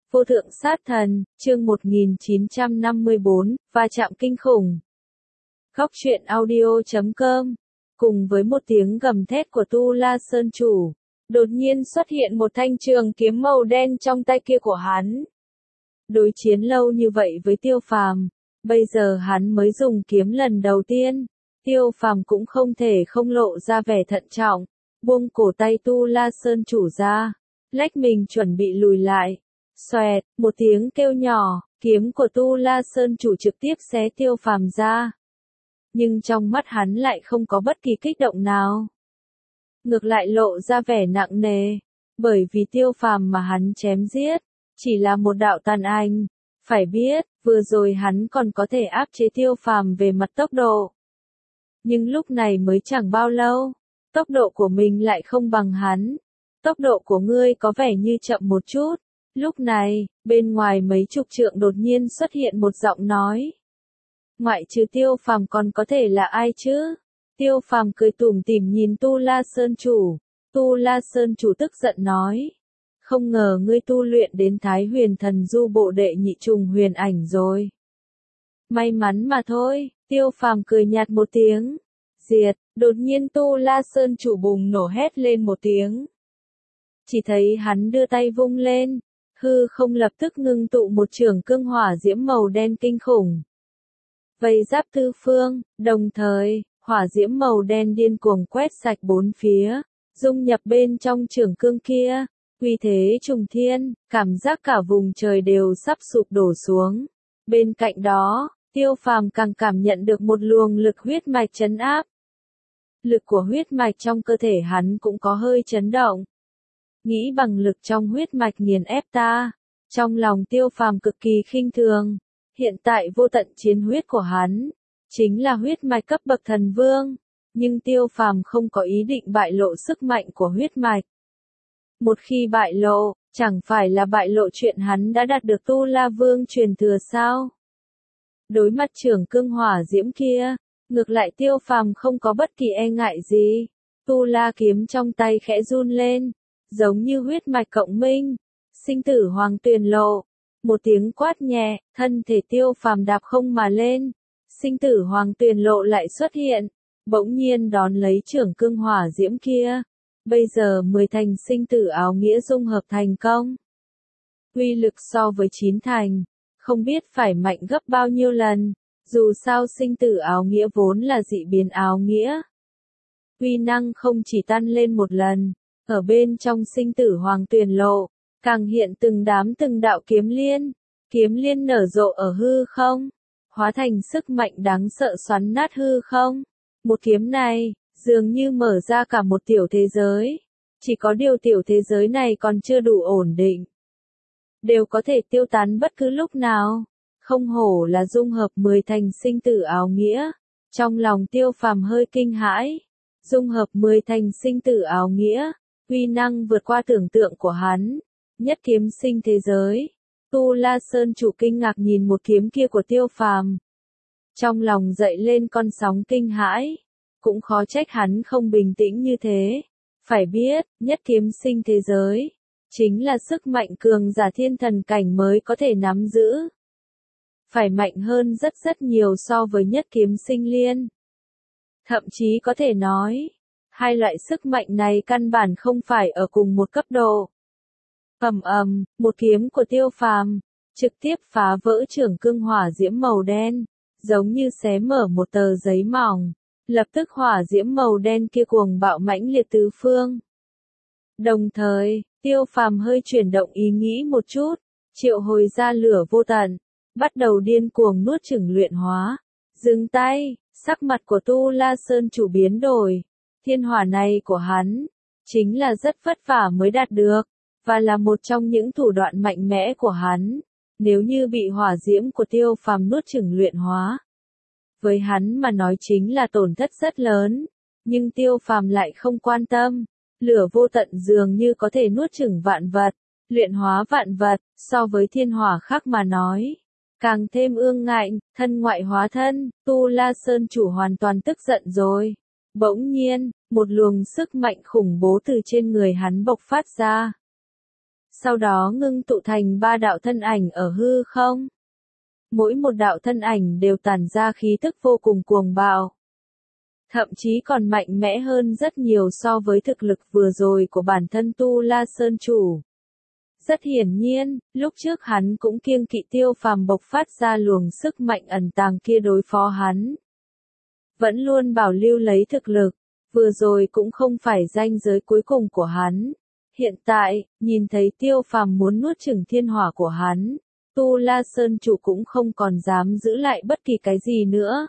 Vô thượng sát thần, chương 1954, va chạm kinh khủng. Góc truyện audio.com. Cùng với một tiếng gầm thét của Tu La Sơn Chủ, đột nhiên xuất hiện một thanh trường kiếm màu đen trong tay kia của hắn. Đối chiến lâu như vậy với Tiêu Phàm, bây giờ hắn mới dùng kiếm lần đầu tiên. Tiêu Phàm cũng không thể không lộ ra vẻ thận trọng, buông cổ tay Tu La Sơn Chủ ra, lách mình chuẩn bị lùi lại. Xoẹt, một tiếng kêu nhỏ, kiếm của Tu La Sơn Chủ trực tiếp xé Tiêu Phàm ra. Nhưng trong mắt hắn lại không có bất kỳ kích động nào. Ngược lại lộ ra vẻ nặng nề, bởi vì Tiêu Phàm mà hắn chém giết, chỉ là một đạo tàn ảnh. Phải biết, vừa rồi hắn còn có thể áp chế Tiêu Phàm về mặt tốc độ. Nhưng lúc này mới chẳng bao lâu, tốc độ của mình lại không bằng hắn. Tốc độ của ngươi có vẻ như chậm một chút. Lúc này, bên ngoài mấy chục trượng đột nhiên xuất hiện một giọng nói. Ngoại trừ Tiêu Phàm còn có thể là ai chứ? Tiêu Phàm cười tủm tỉm nhìn Tu La Sơn Chủ. Tu La Sơn Chủ tức giận nói. Không ngờ ngươi tu luyện đến Thái Huyền Thần Du bộ đệ nhị trùng huyền ảnh rồi. May mắn mà thôi, Tiêu Phàm cười nhạt một tiếng. Diệt, đột nhiên Tu La Sơn Chủ bùng nổ hét lên một tiếng. Chỉ thấy hắn đưa tay vung lên. Hư không lập tức ngưng tụ một trường cương hỏa diễm màu đen kinh khủng. Vây giáp tứ phương, đồng thời, hỏa diễm màu đen điên cuồng quét sạch bốn phía, dung nhập bên trong trường cương kia, uy thế trùng thiên, cảm giác cả vùng trời đều sắp sụp đổ xuống. Bên cạnh đó, Tiêu Phàm càng cảm nhận được một luồng lực huyết mạch trấn áp. Lực của huyết mạch trong cơ thể hắn cũng có hơi chấn động. Nghĩ bằng lực trong huyết mạch nghiền ép ta, trong lòng Tiêu Phàm cực kỳ khinh thường. Hiện tại vô tận chiến huyết của hắn, chính là huyết mạch cấp bậc thần vương, nhưng Tiêu Phàm không có ý định bại lộ sức mạnh của huyết mạch. Một khi bại lộ, chẳng phải là bại lộ chuyện hắn đã đạt được Tu La Vương truyền thừa sao? Đối mặt trường cương hỏa diễm kia, ngược lại Tiêu Phàm không có bất kỳ e ngại gì. Tu La kiếm trong tay khẽ run lên, giống như huyết mạch cộng minh, sinh tử hoàng tuyền lộ. Một tiếng quát nhẹ, thân thể Tiêu Phàm đạp không mà lên, sinh tử hoàng tuyền lộ lại xuất hiện, bỗng nhiên đón lấy trưởng cương hỏa diễm kia. Bây giờ 10 thành sinh tử áo nghĩa dung hợp thành công. Uy lực so với 9 thành, không biết phải mạnh gấp bao nhiêu lần, dù sao sinh tử áo nghĩa vốn là dị biến áo nghĩa. Uy năng không chỉ tăng lên một lần, ở bên trong sinh tử hoàng tuyền lộ, càng hiện từng đạo kiếm liên nở rộ ở hư không, hóa thành sức mạnh đáng sợ xoắn nát hư không. Một kiếm này, dường như mở ra cả một tiểu thế giới, chỉ có điều tiểu thế giới này còn chưa đủ ổn định. Đều có thể tiêu tán bất cứ lúc nào, không hổ là dung hợp 10 thành sinh tử áo nghĩa. Trong lòng Tiêu Phàm hơi kinh hãi, dung hợp 10 thành sinh tử áo nghĩa, uy năng vượt qua tưởng tượng của hắn. Nhất kiếm sinh thế giới. Tu La Sơn Chủ kinh ngạc nhìn một kiếm kia của Tiêu Phàm. Trong lòng dậy lên con sóng kinh hãi. Cũng khó trách hắn không bình tĩnh như thế. Phải biết, nhất kiếm sinh thế giới, chính là sức mạnh cường giả thiên thần cảnh mới có thể nắm giữ. Phải mạnh hơn rất nhiều so với nhất kiếm sinh liên. Thậm chí có thể nói, hai loại sức mạnh này căn bản không phải ở cùng một cấp độ. Một kiếm của Tiêu Phàm trực tiếp phá vỡ trưởng cương hỏa diễm màu đen, giống như xé mở một tờ giấy mỏng, lập tức hỏa diễm màu đen kia cuồng bạo mãnh liệt tứ phương. Đồng thời, Tiêu Phàm hơi chuyển động ý nghĩ một chút, triệu hồi ra lửa vô tận, bắt đầu điên cuồng nuốt chửng luyện hóa. Dừng tay, sắc mặt của Tu La Sơn Chủ biến đổi, thiên hỏa này của hắn, chính là rất vất vả mới đạt được. Và là một trong những thủ đoạn mạnh mẽ của hắn, nếu như bị hỏa diễm của Tiêu Phàm nuốt chửng luyện hóa. Với hắn mà nói chính là tổn thất rất lớn, nhưng Tiêu Phàm lại không quan tâm. Lửa vô tận dường như có thể nuốt chửng vạn vật, luyện hóa vạn vật, so với thiên hỏa khác mà nói. Càng thêm ương ngạnh, thân ngoại hóa thân, Tu La Sơn Chủ hoàn toàn tức giận rồi. Bỗng nhiên, một luồng sức mạnh khủng bố từ trên người hắn bộc phát ra. sau đó ngưng tụ thành 3 đạo thân ảnh ở hư không. Mỗi một đạo thân ảnh đều tản ra khí tức vô cùng cuồng bạo. Thậm chí còn mạnh mẽ hơn rất nhiều so với thực lực vừa rồi của bản thân Tu La Sơn Chủ. Rất hiển nhiên, lúc trước hắn cũng kiêng kỵ Tiêu Phàm bộc phát ra luồng sức mạnh ẩn tàng kia đối phó hắn. Vẫn luôn bảo lưu lấy thực lực, vừa rồi cũng không phải ranh giới cuối cùng của hắn. Hiện tại, nhìn thấy Tiêu Phàm muốn nuốt chửng thiên hỏa của hắn, Tu La Sơn Chủ cũng không còn dám giữ lại bất kỳ cái gì nữa.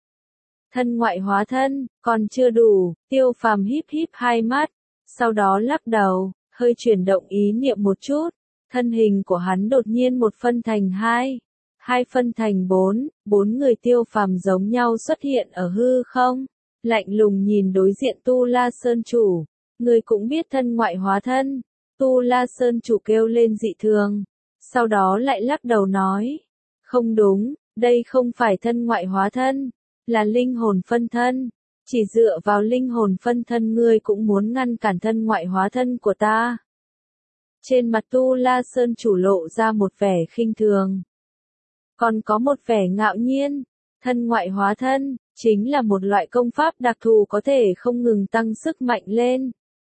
Thân ngoại hóa thân, còn chưa đủ, Tiêu Phàm híp híp hai mắt, sau đó lắc đầu, hơi chuyển động ý niệm một chút, thân hình của hắn đột nhiên một phân thành hai, hai phân thành bốn, bốn người Tiêu Phàm giống nhau xuất hiện ở hư không, lạnh lùng nhìn đối diện Tu La Sơn Chủ, người cũng biết thân ngoại hóa thân, Tu La Sơn Chủ kêu lên dị thường, sau đó lại lắc đầu nói, không đúng, đây không phải thân ngoại hóa thân, là linh hồn phân thân, chỉ dựa vào linh hồn phân thân ngươi cũng muốn ngăn cản thân ngoại hóa thân của ta. Trên mặt Tu La Sơn Chủ lộ ra một vẻ khinh thường, còn có một vẻ ngạo nhiên, thân ngoại hóa thân, chính là một loại công pháp đặc thù có thể không ngừng tăng sức mạnh lên.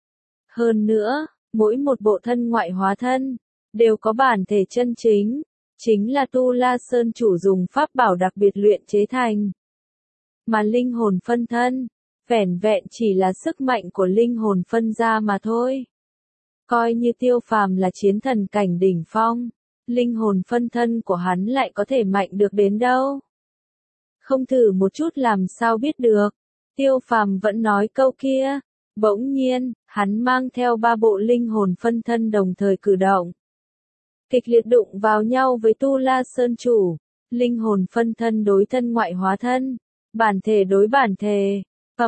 Hơn nữa, mỗi một bộ thân ngoại hóa thân, đều có bản thể chân chính, chính là Tu La Sơn Chủ dùng pháp bảo đặc biệt luyện chế thành. Mà linh hồn phân thân, vẻn vẹn chỉ là sức mạnh của linh hồn phân ra mà thôi. Coi như Tiêu Phàm là chiến thần cảnh đỉnh phong, linh hồn phân thân của hắn lại có thể mạnh được đến đâu. Không thử một chút làm sao biết được. Tiêu Phàm vẫn nói câu kia, bỗng nhiên, hắn mang theo 3 bộ linh hồn phân thân đồng thời cử động. Kịch liệt đụng vào nhau với Tu La Sơn Chủ, linh hồn phân thân đối thân ngoại hóa thân, bản thể đối bản thể,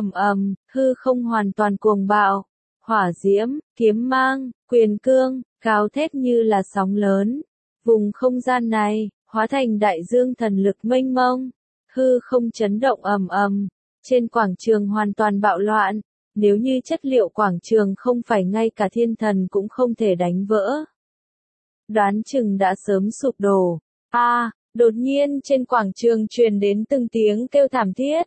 hư không hoàn toàn cuồng bạo, hỏa diễm, kiếm mang, quyền cương, gào thét như là sóng lớn. Vùng không gian này, hóa thành đại dương thần lực mênh mông, hư không chấn động trên quảng trường hoàn toàn bạo loạn, nếu như chất liệu quảng trường không phải ngay cả thiên thần cũng không thể đánh vỡ. Đoán chừng đã sớm sụp đổ. Đột nhiên trên quảng trường truyền đến từng tiếng kêu thảm thiết.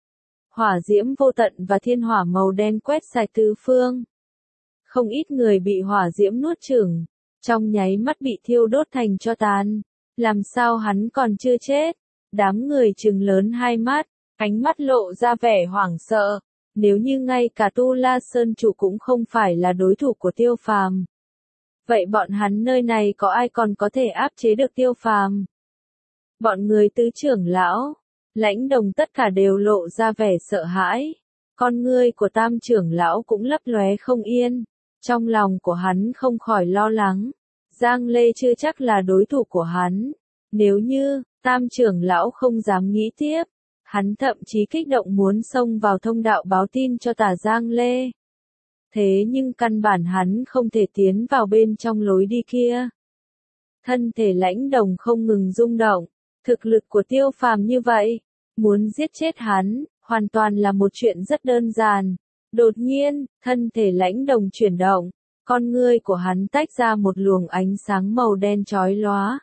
Hỏa diễm vô tận và thiên hỏa màu đen quét sạch tứ phương. Không ít người bị hỏa diễm nuốt chửng, trong nháy mắt bị thiêu đốt thành tro tàn. Làm sao hắn còn chưa chết? Đám người trừng lớn hai mắt, ánh mắt lộ ra vẻ hoảng sợ. Nếu như ngay cả Tu La Sơn Chủ cũng không phải là đối thủ của Tiêu Phàm, vậy bọn hắn nơi này có ai còn có thể áp chế được Tiêu Phàm? Bọn người tứ trưởng lão, Lãnh Đồng tất cả đều lộ ra vẻ sợ hãi. Con ngươi của Tam trưởng lão cũng lấp lóe không yên. Trong lòng của hắn không khỏi lo lắng. Giang Lê chưa chắc là đối thủ của hắn. Nếu như, Tam trưởng lão không dám nghĩ tiếp, hắn thậm chí kích động muốn xông vào thông đạo báo tin cho Tả Giang Lê. Thế nhưng căn bản hắn không thể tiến vào bên trong lối đi kia. Thân thể Lãnh Đồng không ngừng rung động. Thực lực của Tiêu Phàm như vậy, muốn giết chết hắn, hoàn toàn là một chuyện rất đơn giản. Đột nhiên, thân thể Lãnh Đồng chuyển động, con ngươi của hắn tách ra một luồng ánh sáng màu đen chói lóa.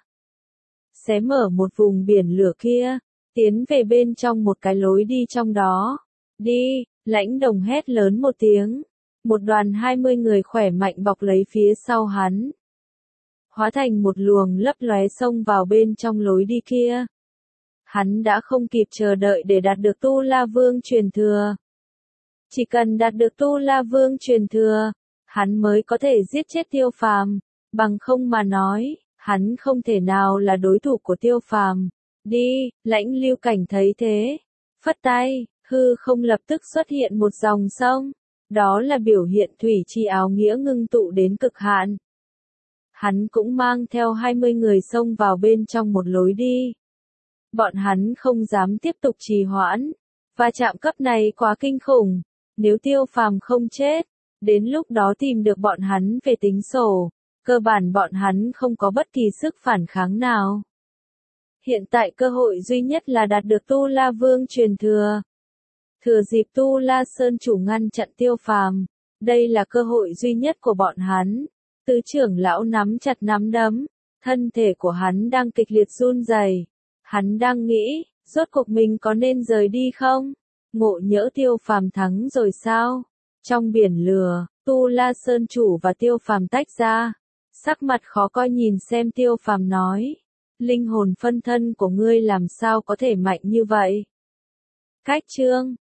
Xé mở một vùng biển lửa kia, tiến về bên trong một cái lối đi trong đó. Đi, Lãnh Đồng hét lớn một tiếng. Một đoàn 20 người khỏe mạnh bọc lấy phía sau hắn. Hóa thành một luồng lấp lóe xông vào bên trong lối đi kia. Hắn đã không kịp chờ đợi để đạt được Tu La Vương truyền thừa. Chỉ cần đạt được Tu La Vương truyền thừa, hắn mới có thể giết chết Tiêu Phàm, bằng không mà nói, hắn không thể nào là đối thủ của Tiêu Phàm. Đi, Lãnh Lưu Cảnh thấy thế, phất tay, hư không lập tức xuất hiện một dòng sông, đó là biểu hiện thủy chi áo nghĩa ngưng tụ đến cực hạn. Hắn cũng mang theo 20 người xông vào bên trong một lối đi. Bọn hắn không dám tiếp tục trì hoãn, va chạm cấp này quá kinh khủng, nếu Tiêu Phàm không chết, đến lúc đó tìm được bọn hắn về tính sổ, cơ bản bọn hắn không có bất kỳ sức phản kháng nào. Hiện tại cơ hội duy nhất là đạt được Tu La Vương truyền thừa. Thừa dịp Tu La Sơn Chủ ngăn chặn Tiêu Phàm, đây là cơ hội duy nhất của bọn hắn. Tứ trưởng lão nắm chặt nắm đấm, thân thể của hắn đang kịch liệt run rẩy. Hắn đang nghĩ, rốt cuộc mình có nên rời đi không? Ngộ nhỡ Tiêu Phàm thắng rồi sao? Trong biển lửa, Tu La Sơn chủ và Tiêu Phàm tách ra. Sắc mặt khó coi nhìn xem Tiêu Phàm nói. Linh hồn phân thân của ngươi làm sao có thể mạnh như vậy? Cách chương